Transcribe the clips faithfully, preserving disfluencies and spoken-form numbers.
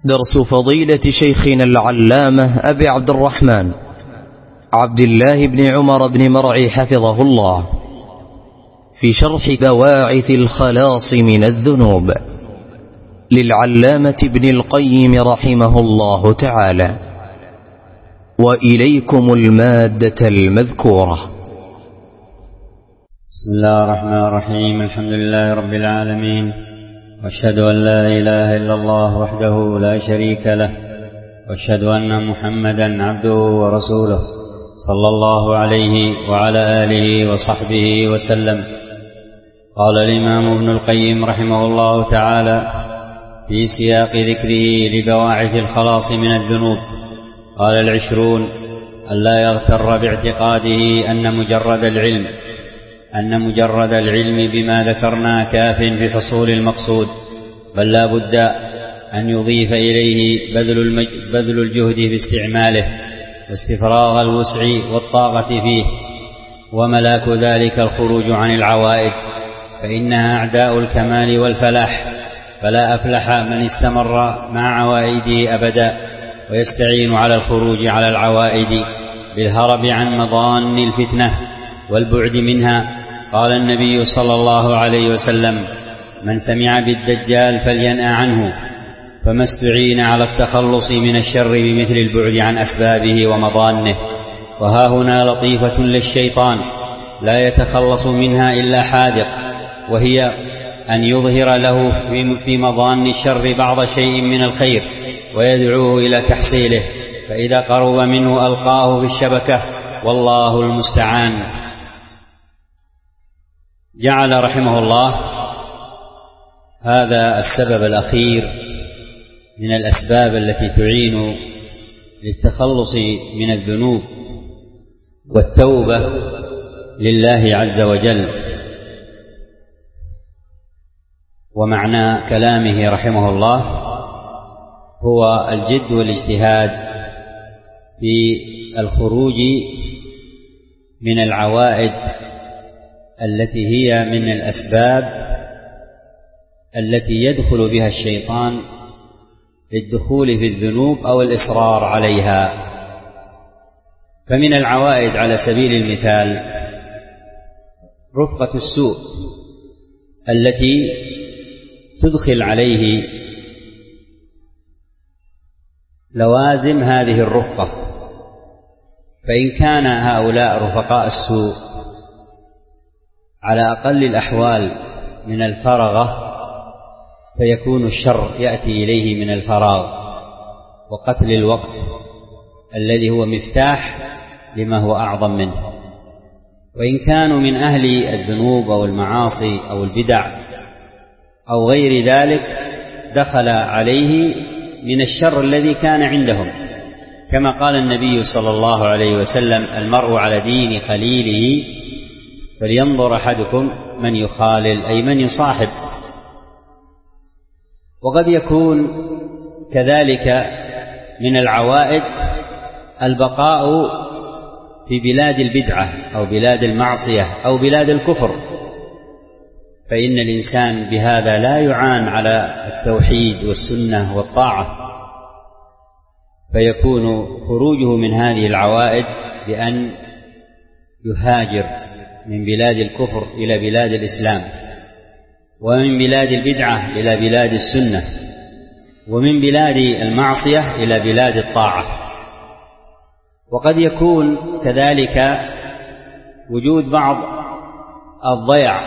درس فضيلة شيخنا العلامة أبي عبد الرحمن عبد الله بن عمر بن مرعي حفظه الله في شرح بواعث الخلاص من الذنوب للعلامة ابن القيم رحمه الله تعالى. وإليكم المادة المذكورة. بسم الله الرحمن الرحيم. الحمد لله رب العالمين، واشهد أن لا إله إلا الله وحده لا شريك له، واشهد أن محمدا عبده ورسوله صلى الله عليه وعلى آله وصحبه وسلم. قال الإمام ابن القيم رحمه الله تعالى في سياق ذكره لبواعث الخلاص من الذنوب، قال العشرون: ألا يغتر باعتقاده أن مجرد العلم أن مجرد العلم بما ذكرنا كاف في حصول المقصود، بل لا بد أن يضيف إليه بذل, المج... بذل الجهد في استعماله واستفراغ الوسع والطاقة فيه، وملاك ذلك الخروج عن العوائد، فإنها أعداء الكمال والفلاح، فلا أفلح من استمر مع عوائده أبدا ويستعين على الخروج على العوائد بالهرب عن مضان الفتنة والبعد منها. قال النبي صلى الله عليه وسلم: من سمع بالدجال فلينأ عنه، فما استعين على التخلص من الشر بمثل البعد عن أسبابه ومضانه. وها هنا لطيفة للشيطان لا يتخلص منها إلا حاذق، وهي أن يظهر له في مضان الشر بعض شيء من الخير ويدعوه إلى تحصيله، فإذا قرب منه ألقاه في الشبكة، والله المستعان. جعل رحمه الله هذا السبب الأخير من الأسباب التي تعين للتخلص من الذنوب والتوبة لله عز وجل. ومعنى كلامه رحمه الله هو الجد والاجتهاد في الخروج من العوائد التي هي من الأسباب التي يدخل بها الشيطان للدخول في الذنوب أو الإصرار عليها. فمن العوائد على سبيل المثال رفقة السوء التي تدخل عليه لوازم هذه الرفقة، فإن كان هؤلاء رفقاء السوء على أقل الأحوال من الفرغة، فيكون الشر يأتي إليه من الفراغ وقتل الوقت الذي هو مفتاح لما هو أعظم منه. وإن كانوا من أهل الذنوب أو المعاصي أو البدع أو غير ذلك، دخل عليه من الشر الذي كان عندهم، كما قال النبي صلى الله عليه وسلم: المرء على دين خليله فلينظر أحدكم من يخالل، أي من يصاحب. وقد يكون كذلك من العوائد البقاء في بلاد البدعة أو بلاد المعصية أو بلاد الكفر، فإن الإنسان بهذا لا يعان على التوحيد والسنة والطاعة، فيكون خروجه من هذه العوائد بأن يهاجر من بلاد الكفر إلى بلاد الإسلام، ومن بلاد البدعة إلى بلاد السنة، ومن بلاد المعصية إلى بلاد الطاعة. وقد يكون كذلك وجود بعض الضياع،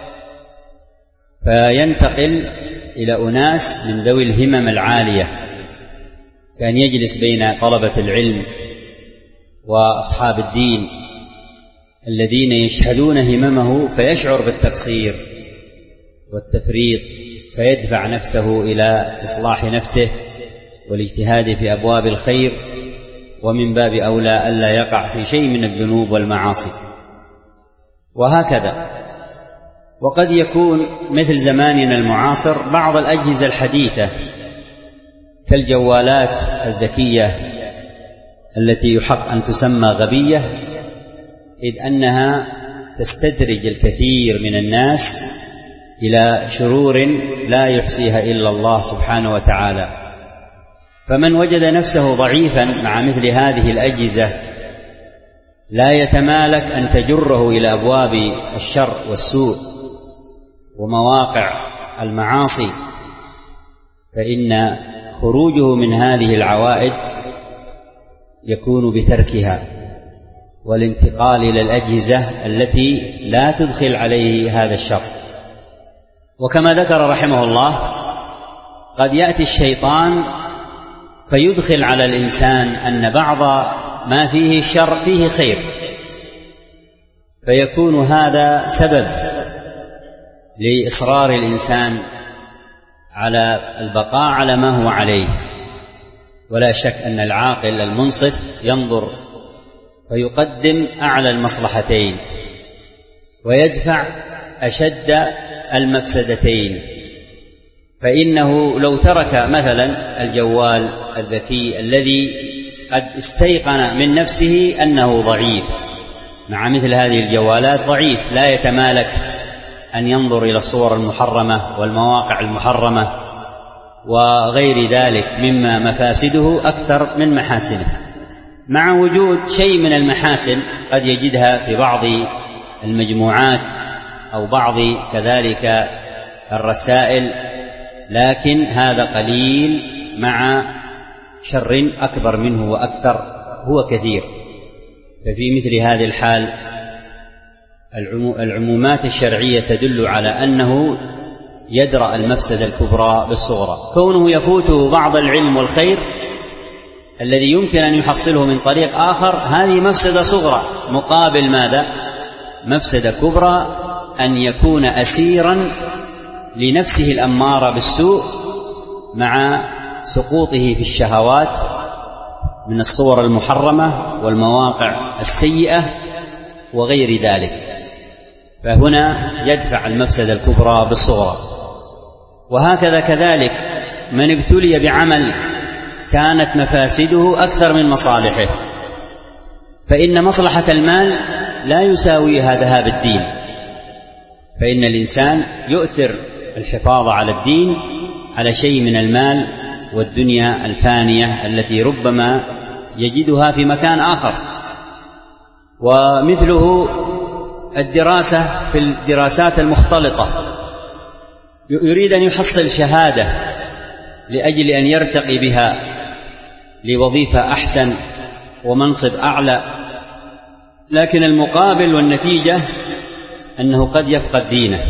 فينتقل إلى أناس من ذوي الهمم العالية، كان يجلس بين طلبة العلم وأصحاب الدين الذين يشهدون هممه، فيشعر بالتقصير والتفريط، فيدفع نفسه إلى إصلاح نفسه والاجتهاد في أبواب الخير، ومن باب أولى ألا يقع في شيء من الذنوب والمعاصي. وهكذا. وقد يكون مثل زماننا المعاصر بعض الأجهزة الحديثة كالجوالات الذكية التي يحق أن تسمى غبية، إذ أنها تستدرج الكثير من الناس إلى شرور لا يحصيها إلا الله سبحانه وتعالى. فمن وجد نفسه ضعيفا مع مثل هذه الأجهزة لا يتمالك أن تجره إلى أبواب الشر والسوء ومواقع المعاصي، فإن خروجه من هذه العوائد يكون بتركها والانتقال إلى الأجهزة التي لا تدخل عليه هذا الشر. وكما ذكر رحمه الله قد يأتي الشيطان فيدخل على الإنسان أن بعض ما فيه شر فيه خير، فيكون هذا سبب لإصرار الإنسان على البقاء على ما هو عليه. ولا شك أن العاقل المنصف ينظر فيقدم أعلى المصلحتين ويدفع أشد المفسدتين، فإنه لو ترك مثلا الجوال الذكي الذي قد استيقن من نفسه أنه ضعيف مع مثل هذه الجوالات، ضعيف لا يتمالك أن ينظر إلى الصور المحرمة والمواقع المحرمة وغير ذلك مما مفاسده أكثر من محاسنه، مع وجود شيء من المحاسن قد يجدها في بعض المجموعات أو بعض كذلك الرسائل، لكن هذا قليل مع شر أكبر منه وأكثر هو كثير. ففي مثل هذه الحال العمومات الشرعية تدل على أنه يدرأ المفسدة الكبرى بالصغرى. كونه يفوته بعض العلم والخير الذي يمكن أن يحصله من طريق آخر هذه مفسدة صغرى، مقابل ماذا؟ مفسدة كبرى أن يكون أسيرا لنفسه الأمارة بالسوء مع سقوطه في الشهوات من الصور المحرمة والمواقع السيئة وغير ذلك، فهنا يدفع المفسدة الكبرى بالصغرى. وهكذا كذلك من ابتلي بعمل كانت مفاسده أكثر من مصالحه، فإن مصلحة المال لا يساويها ذهاب الدين، فإن الإنسان يؤثر الحفاظ على الدين على شيء من المال والدنيا الفانية التي ربما يجدها في مكان آخر. ومثله الدراسة في الدراسات المختلطة، يريد أن يحصل شهادة لأجل أن يرتقي بها لوظيفة أحسن ومنصب أعلى، لكن المقابل والنتيجة أنه قد يفقد دينه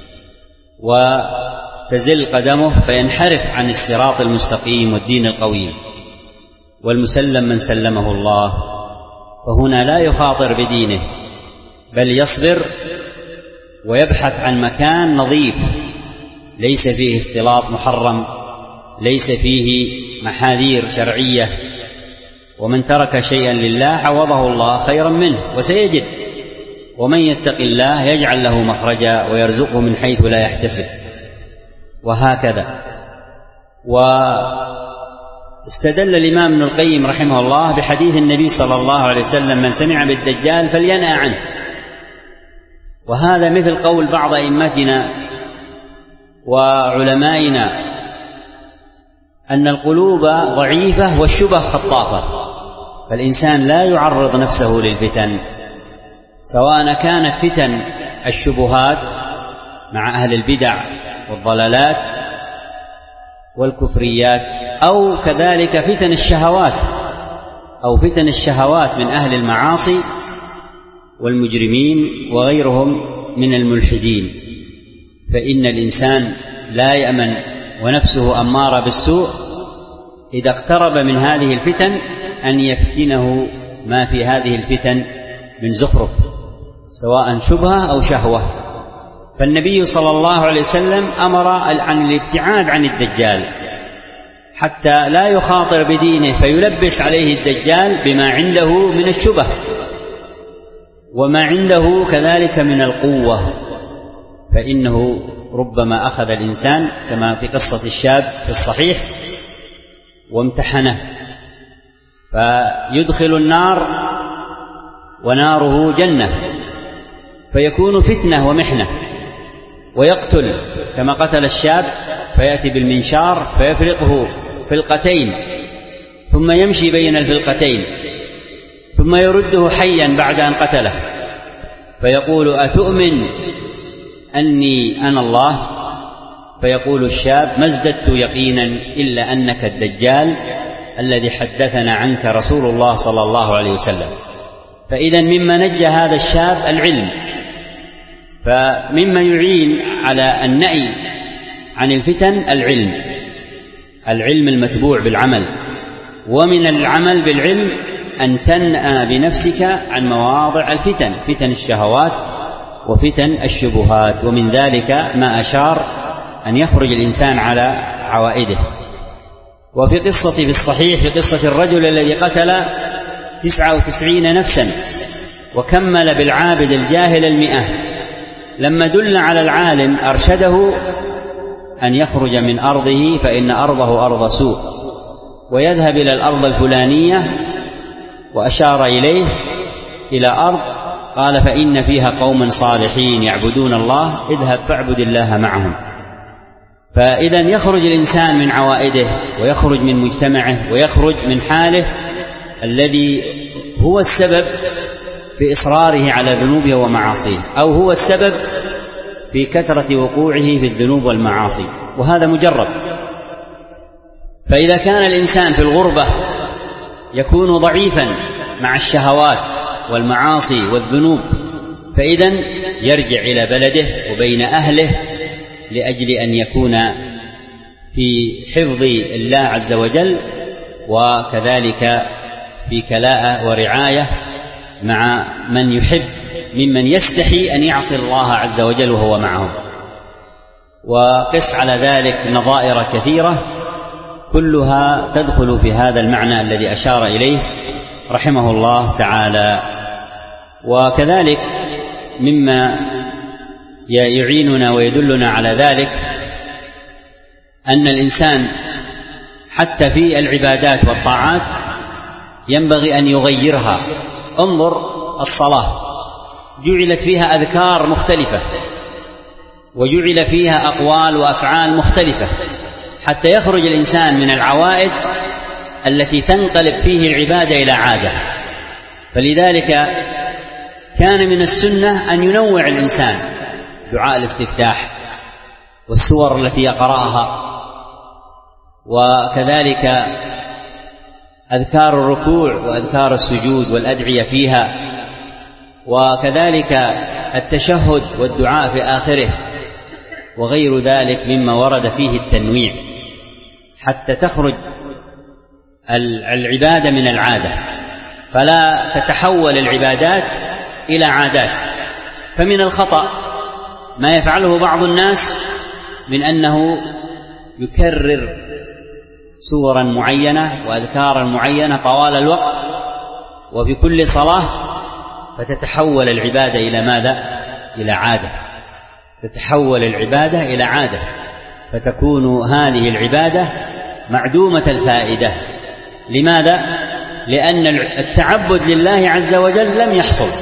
وتزل قدمه فينحرف عن الصراط المستقيم والدين القويم والمسلم من سلمه الله، فهنا لا يخاطر بدينه بل يصبر ويبحث عن مكان نظيف ليس فيه اختلاط محرم، ليس فيه محاذير شرعية. ومن ترك شيئا لله عوضه الله خيرا منه وسيجد، ومن يتق الله يجعل له مخرجا ويرزقه من حيث لا يحتسب، وهكذا. واستدل الإمام ابن القيم رحمه الله بحديث النبي صلى الله عليه وسلم: من سمع بالدجال فلينأ عنه. وهذا مثل قول بعض أئمتنا وعلمائنا أن القلوب ضعيفة والشبه خطافة، فالإنسان لا يعرض نفسه للفتن، سواء كانت فتن الشبهات مع أهل البدع والضلالات والكفريات، أو كذلك فتن الشهوات أو فتن الشهوات من أهل المعاصي والمجرمين وغيرهم من الملحدين. فإن الإنسان لا يأمن ونفسه أمارة بالسوء إذا اقترب من هذه الفتن أن يفتنه ما في هذه الفتن من زخرف، سواء شبهة أو شهوة. فالنبي صلى الله عليه وسلم أمر عن الابتعاد عن الدجال حتى لا يخاطر بدينه فيلبس عليه الدجال بما عنده من الشبه وما عنده كذلك من القوة، فإنه ربما أخذ الإنسان كما في قصة الشاب في الصحيح وامتحنه فيدخل النار وناره جنة، فيكون فتنة ومحنة، ويقتل كما قتل الشاب، فيأتي بالمنشار فيفرقه فلقتين ثم يمشي بين الفلقتين ثم يرده حيا بعد أن قتله فيقول أتؤمن أني أنا الله؟ فيقول الشاب ما ازددت يقينا إلا أنك الدجال الذي حدثنا عنك رسول الله صلى الله عليه وسلم. فإذا مما نجى هذا الشاب العلم، فمما يعين على النهي عن الفتن العلم، العلم المتبوع بالعمل، ومن العمل بالعلم أن تنأى بنفسك عن مواضع الفتن، فتن الشهوات وفتن الشبهات، ومن ذلك ما أشار أن يخرج الإنسان على عوائده. وفي قصة في الصحيح في قصة الرجل الذي قتل تسعة وتسعين نفسا وكمل بالعابد الجاهل المئة، لما دل على العالم أرشده أن يخرج من أرضه فإن أرضه أرض سوء ويذهب إلى الأرض الفلانية، وأشار إليه إلى أرض قال فإن فيها قوم صالحين يعبدون الله اذهب فاعبد الله معهم. فإذا يخرج الإنسان من عوائده ويخرج من مجتمعه ويخرج من حاله الذي هو السبب في إصراره على ذنوبه ومعاصيه، أو هو السبب في كثرة وقوعه في الذنوب والمعاصي، وهذا مجرب. فإذا كان الإنسان في الغربة يكون ضعيفا مع الشهوات والمعاصي والذنوب، فإذا يرجع إلى بلده وبين أهله لأجل أن يكون في حفظ الله عز وجل، وكذلك في كلاءة ورعاية مع من يحب ممن يستحي أن يعصي الله عز وجل وهو معهم. وقس على ذلك نظائر كثيرة كلها تدخل في هذا المعنى الذي أشار إليه رحمه الله تعالى. وكذلك مما يعيننا ويدلنا على ذلك أن الإنسان حتى في العبادات والطاعات ينبغي أن يغيرها. انظر الصلاة جعلت فيها أذكار مختلفة وجعل فيها أقوال وأفعال مختلفة حتى يخرج الإنسان من العوائد التي تنقلب فيه العبادة إلى عادة. فلذلك كان من السنة أن ينوع الإنسان دعاء الاستفتاح والسور التي يقرأها، وكذلك أذكار الركوع وأذكار السجود والأدعية فيها، وكذلك التشهد والدعاء في آخره، وغير ذلك مما ورد فيه التنويع حتى تخرج العبادة من العادة، فلا تتحول العبادات إلى عادات. فمن الخطأ ما يفعله بعض الناس من أنه يكرر سورا معينة وأذكارا معينة طوال الوقت وفي كل صلاة، فتتحول العبادة إلى ماذا؟ إلى عادة، تتحول العبادة إلى عادة، فتكون هذه العبادة معدومة الفائدة. لماذا؟ لأن التعبد لله عز وجل لم يحصل،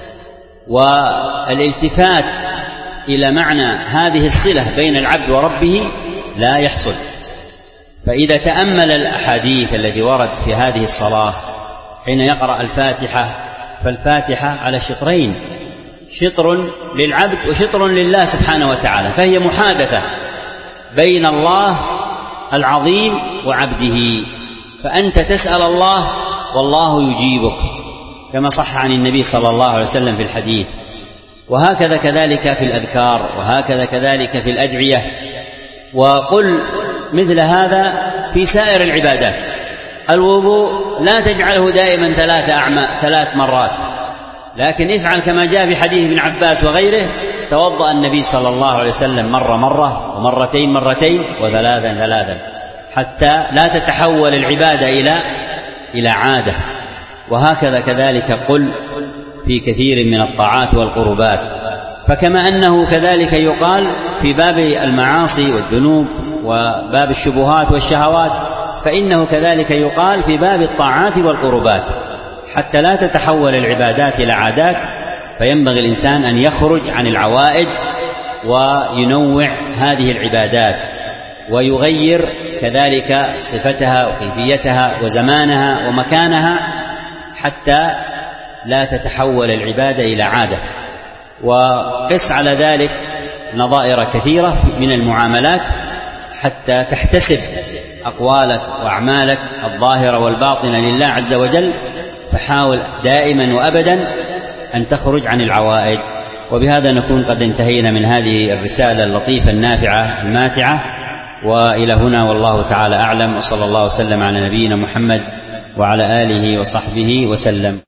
والالتفات إلى معنى هذه الصلة بين العبد وربه لا يحصل. فإذا تأمل الأحاديث التي ورد في هذه الصلاة حين يقرأ الفاتحة، فالفاتحة على شطرين، شطر للعبد وشطر لله سبحانه وتعالى، فهي محادثة بين الله العظيم وعبده، فأنت تسأل الله والله يجيبك كما صح عن النبي صلى الله عليه وسلم في الحديث. وهكذا كذلك في الأذكار، وهكذا كذلك في الأدعية. وقل مثل هذا في سائر العبادات. الوضوء لا تجعله دائما ثلاث أعماء ثلاث مرات، لكن افعل كما جاء في حديث ابن عباس وغيره: توضأ النبي صلى الله عليه وسلم مرة مرة ومرتين مرتين وثلاثا ثلاثا، حتى لا تتحول العبادة إلى إلى عادة. وهكذا كذلك قل في كثير من الطاعات والقربات. فكما أنه كذلك يقال في باب المعاصي والذنوب وباب الشبهات والشهوات، فإنه كذلك يقال في باب الطاعات والقربات، حتى لا تتحول العبادات إلى عادات. فينبغي الإنسان أن يخرج عن العوائد وينوع هذه العبادات ويغير كذلك صفتها وكيفيتها وزمانها ومكانها حتى لا تتحول العبادة إلى عادة. وقس على ذلك نظائر كثيرة من المعاملات حتى تحتسب أقوالك وأعمالك الظاهرة والباطنة لله عز وجل، فحاول دائما وأبدا أن تخرج عن العوائد. وبهذا نكون قد انتهينا من هذه الرسالة اللطيفة النافعة الماتعة، وإلى هنا والله تعالى أعلم، وصلى الله وسلم على نبينا محمد وعلى آله وصحبه وسلم.